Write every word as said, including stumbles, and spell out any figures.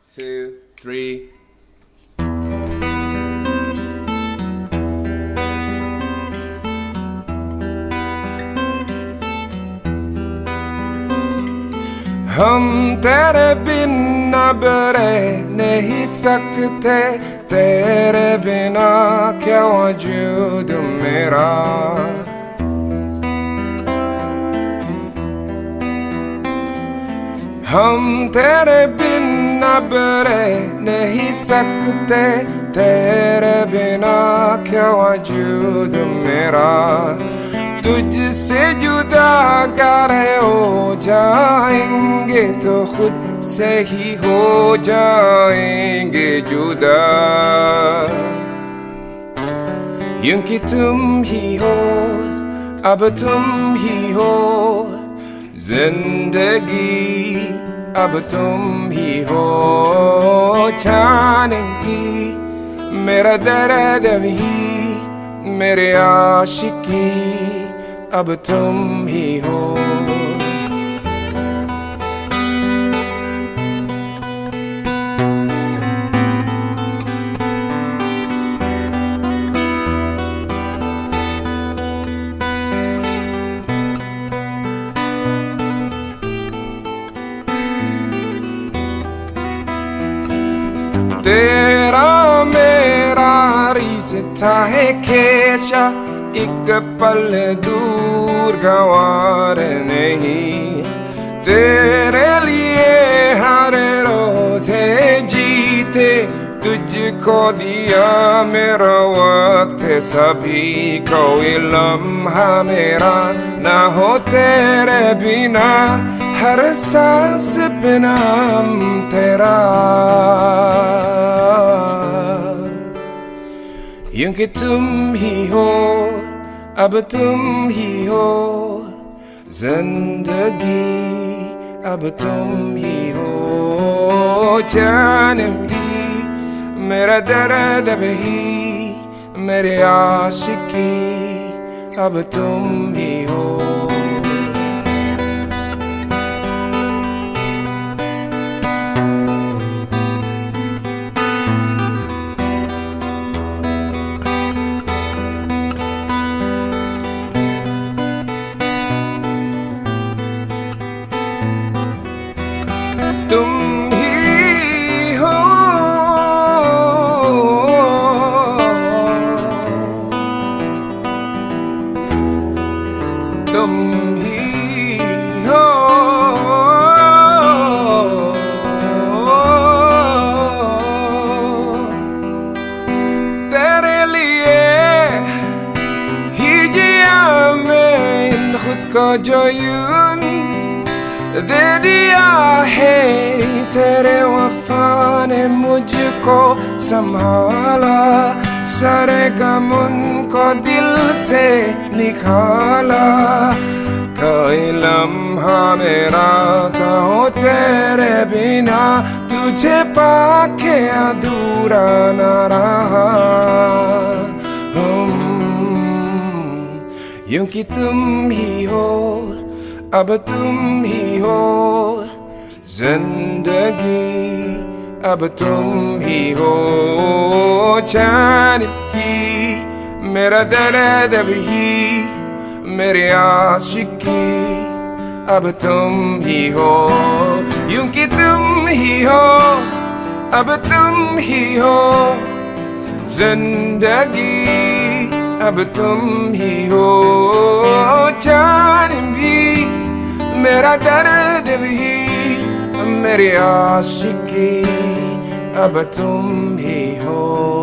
two, three. हम तेरे बिन अब रह नहीं सकते, तेरे बिना क्या वजूद मेरा। हम तेरे बिन अब रह नहीं सकते, तेरे बिना क्या वजूद मेरा। तुझसे जुदा अगर हो जाएंगे तो खुद से ही हो जाएंगे जुदा। यूं कि तुम ही हो, अब तुम ही हो, जिंदगी अब तुम ही हो। जानगी मेरा दर्द भी, मेरे आशिकी अब तुम ही हो। तेरा मेरा रिश्ता है कैसा, एक पल दूर गवार नहीं। तेरे लिए हर रोज है जीते, तुझको दिया मेरा वक्त सभी। कोई लम्हा मेरा ना हो तेरे बिना, हर सांस बिना तेरा। यूं कि तुम ही हो, अब तुम ही हो, जिंदगी अब तुम ही हो। जान भी मेरा दर्द भी, मेरे आशिकी अब तुम ही हो। तुम ही हो, तुम ही हो, तेरे लिए ही जिया मैं खुद को जो यूं दे दिया है। तेरे वफा ने मुझको संभाला, सारे गम उनको दिल से निकाला। कोई लम्हा मेरा था हो तेरे बिना, तुझे पाके अधूरा न रहा। यूं कि तुम ही हो, अब तुम ही हो, जिंदगी अब तुम ही हो। जानकी मेरा दर्द भी, मेरे आशिकी अब तुम ही हो। यूं कि तुम ही हो, अब तुम ही हो, जिंदगी अब तुम ही हो। जान भी मेरा दर्द भी, मेरी आशिकी अब तुम ही हो।